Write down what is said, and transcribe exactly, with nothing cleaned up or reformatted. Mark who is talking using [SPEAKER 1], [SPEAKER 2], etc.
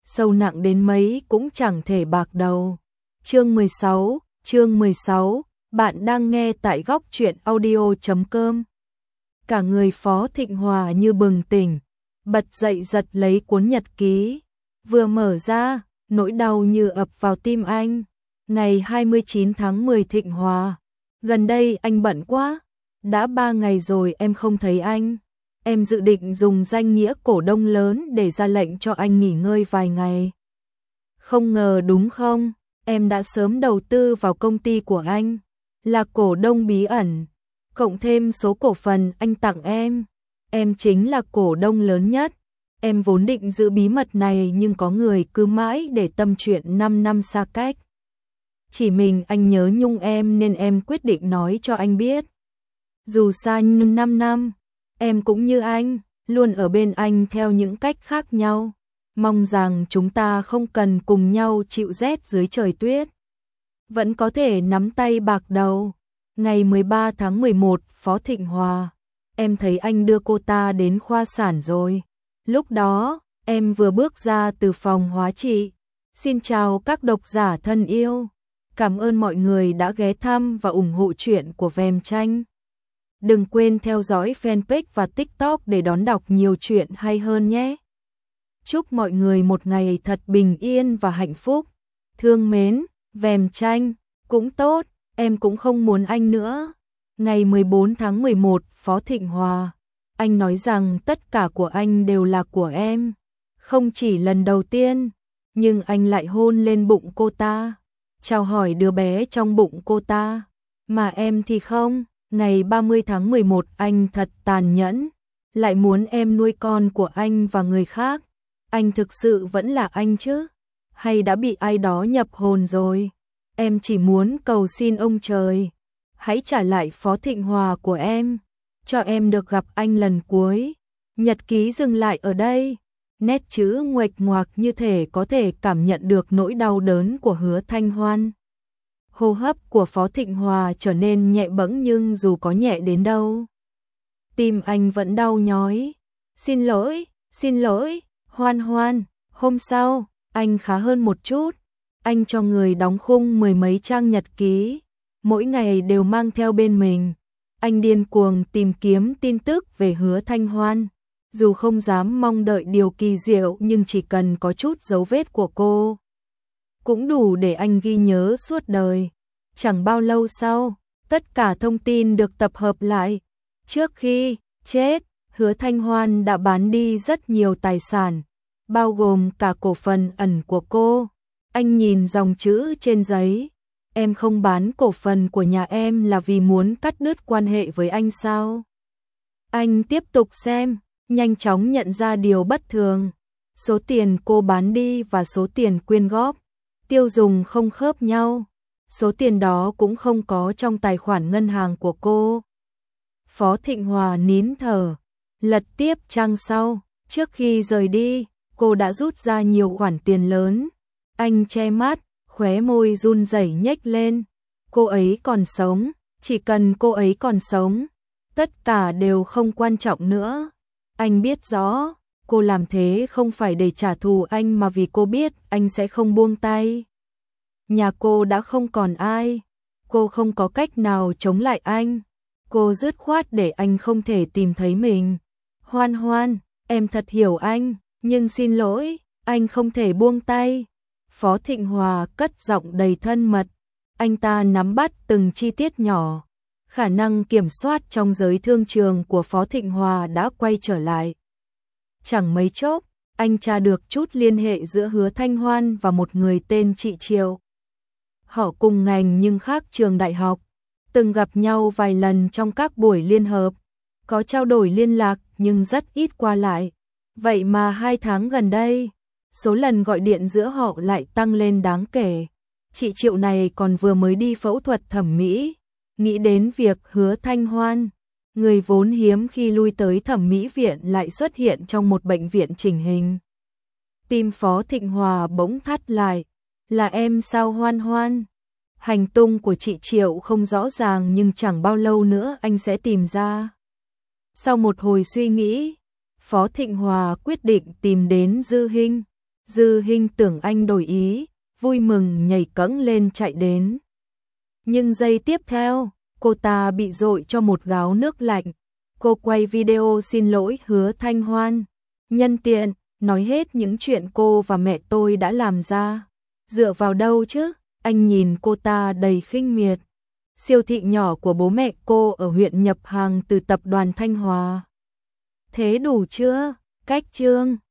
[SPEAKER 1] sâu nặng đến mấy cũng chẳng thể bạc đầu. Chương mười sáu, chương mười sáu, bạn đang nghe tại góc truyện audio chấm com. Cả người Phó Thịnh Hòa như bừng tỉnh, bật dậy giật lấy cuốn nhật ký, vừa mở ra, nỗi đau như ập vào tim anh. Ngày hai mươi chín tháng mười Thịnh Hòa, gần đây anh bận quá, đã ba ngày rồi em không thấy anh. Em dự định dùng danh nghĩa cổ đông lớn để ra lệnh cho anh nghỉ ngơi vài ngày. Không ngờ đúng không, em đã sớm đầu tư vào công ty của anh, là cổ đông bí ẩn, cộng thêm số cổ phần anh tặng em. Em chính là cổ đông lớn nhất. Em vốn định giữ bí mật này nhưng có người cứ mãi để tâm chuyện năm năm xa cách. Chỉ mình anh nhớ nhung em nên em quyết định nói cho anh biết. Dù xa năm năm, em cũng như anh, luôn ở bên anh theo những cách khác nhau. Mong rằng chúng ta không cần cùng nhau chịu rét dưới trời tuyết, vẫn có thể nắm tay bạc đầu. Ngày mười ba tháng mười một, Phó Thịnh Hòa, em thấy anh đưa cô ta đến khoa sản rồi. Lúc đó, em vừa bước ra từ phòng hóa trị. Xin chào các độc giả thân yêu. Cảm ơn mọi người đã ghé thăm và ủng hộ truyện của Vèm Tranh. Đừng quên theo dõi fanpage và TikTok để đón đọc nhiều chuyện hay hơn nhé. Chúc mọi người một ngày thật bình yên và hạnh phúc. Thương mến, Vèm Tranh, cũng tốt, em cũng không muốn anh nữa. Ngày mười bốn tháng mười một, Phó Thịnh Hòa, anh nói rằng tất cả của anh đều là của em. Không chỉ lần đầu tiên, nhưng anh lại hôn lên bụng cô ta, chào hỏi đứa bé trong bụng cô ta. Mà em thì không. Ngày ba mươi tháng mười một, anh thật tàn nhẫn, lại muốn em nuôi con của anh và người khác. Anh thực sự vẫn là anh chứ? Hay đã bị ai đó nhập hồn rồi? Em chỉ muốn cầu xin ông trời, hãy trả lại Phó Thịnh Hòa của em, cho em được gặp anh lần cuối. Nhật ký dừng lại ở đây, nét chữ nguệch ngoạc như thể có thể cảm nhận được nỗi đau đớn của Hứa Thanh Hoan. Hô hấp của Phó Thịnh Hòa trở nên nhẹ bẫng nhưng dù có nhẹ đến đâu, tim anh vẫn đau nhói. Xin lỗi, xin lỗi, Hoan Hoan. Hôm sau, anh khá hơn một chút. Anh cho người đóng khung mười mấy trang nhật ký, mỗi ngày đều mang theo bên mình. Anh điên cuồng tìm kiếm tin tức về Hứa Thanh Hoan. Dù không dám mong đợi điều kỳ diệu nhưng chỉ cần có chút dấu vết của cô, cũng đủ để anh ghi nhớ suốt đời. Chẳng bao lâu sau, tất cả thông tin được tập hợp lại. Trước khi chết, Hứa Thanh Hoan đã bán đi rất nhiều tài sản, bao gồm cả cổ phần ẩn của cô. Anh nhìn dòng chữ trên giấy. Em không bán cổ phần của nhà em là vì muốn cắt đứt quan hệ với anh sao? Anh tiếp tục xem, nhanh chóng nhận ra điều bất thường. Số tiền cô bán đi và số tiền quyên góp, tiêu dùng không khớp nhau. Số tiền đó cũng không có trong tài khoản ngân hàng của cô. Phó Thịnh Hòa nín thở, lật tiếp trang sau. Trước khi rời đi, cô đã rút ra nhiều khoản tiền lớn. Anh che mắt, khóe môi run rẩy nhếch lên. Cô ấy còn sống, chỉ cần cô ấy còn sống, tất cả đều không quan trọng nữa. Anh biết rõ, cô làm thế không phải để trả thù anh mà vì cô biết anh sẽ không buông tay. Nhà cô đã không còn ai, cô không có cách nào chống lại anh. Cô dứt khoát để anh không thể tìm thấy mình. Hoan Hoan, em thật hiểu anh, nhưng xin lỗi, anh không thể buông tay. Phó Thịnh Hòa cất giọng đầy thân mật. Anh ta nắm bắt từng chi tiết nhỏ. Khả năng kiểm soát trong giới thương trường của Phó Thịnh Hòa đã quay trở lại. Chẳng mấy chốc, anh tra được chút liên hệ giữa Hứa Thanh Hoan và một người tên chị Triệu. Họ cùng ngành nhưng khác trường đại học, từng gặp nhau vài lần trong các buổi liên hợp, có trao đổi liên lạc nhưng rất ít qua lại. Vậy mà hai tháng gần đây, số lần gọi điện giữa họ lại tăng lên đáng kể. Chị Triệu này còn vừa mới đi phẫu thuật thẩm mỹ. Nghĩ đến việc Hứa Thanh Hoan, người vốn hiếm khi lui tới thẩm mỹ viện lại xuất hiện trong một bệnh viện chỉnh hình. Tim Phó Thịnh Hòa bỗng thắt lại. Là em sao Hoan Hoan? Hành tung của chị Triệu không rõ ràng nhưng chẳng bao lâu nữa anh sẽ tìm ra. Sau một hồi suy nghĩ, Phó Thịnh Hòa quyết định tìm đến Dư Hinh. Dư Hinh tưởng anh đổi ý, vui mừng nhảy cẫng lên chạy đến. Nhưng giây tiếp theo, cô ta bị dội cho một gáo nước lạnh. Cô quay video xin lỗi Hứa Thanh Hoan. Nhân tiện, nói hết những chuyện cô và mẹ tôi đã làm ra. Dựa vào đâu chứ? Anh nhìn cô ta đầy khinh miệt. Siêu thị nhỏ của bố mẹ cô ở huyện nhập hàng từ tập đoàn Thanh Hòa. Thế đủ chưa? Cách chương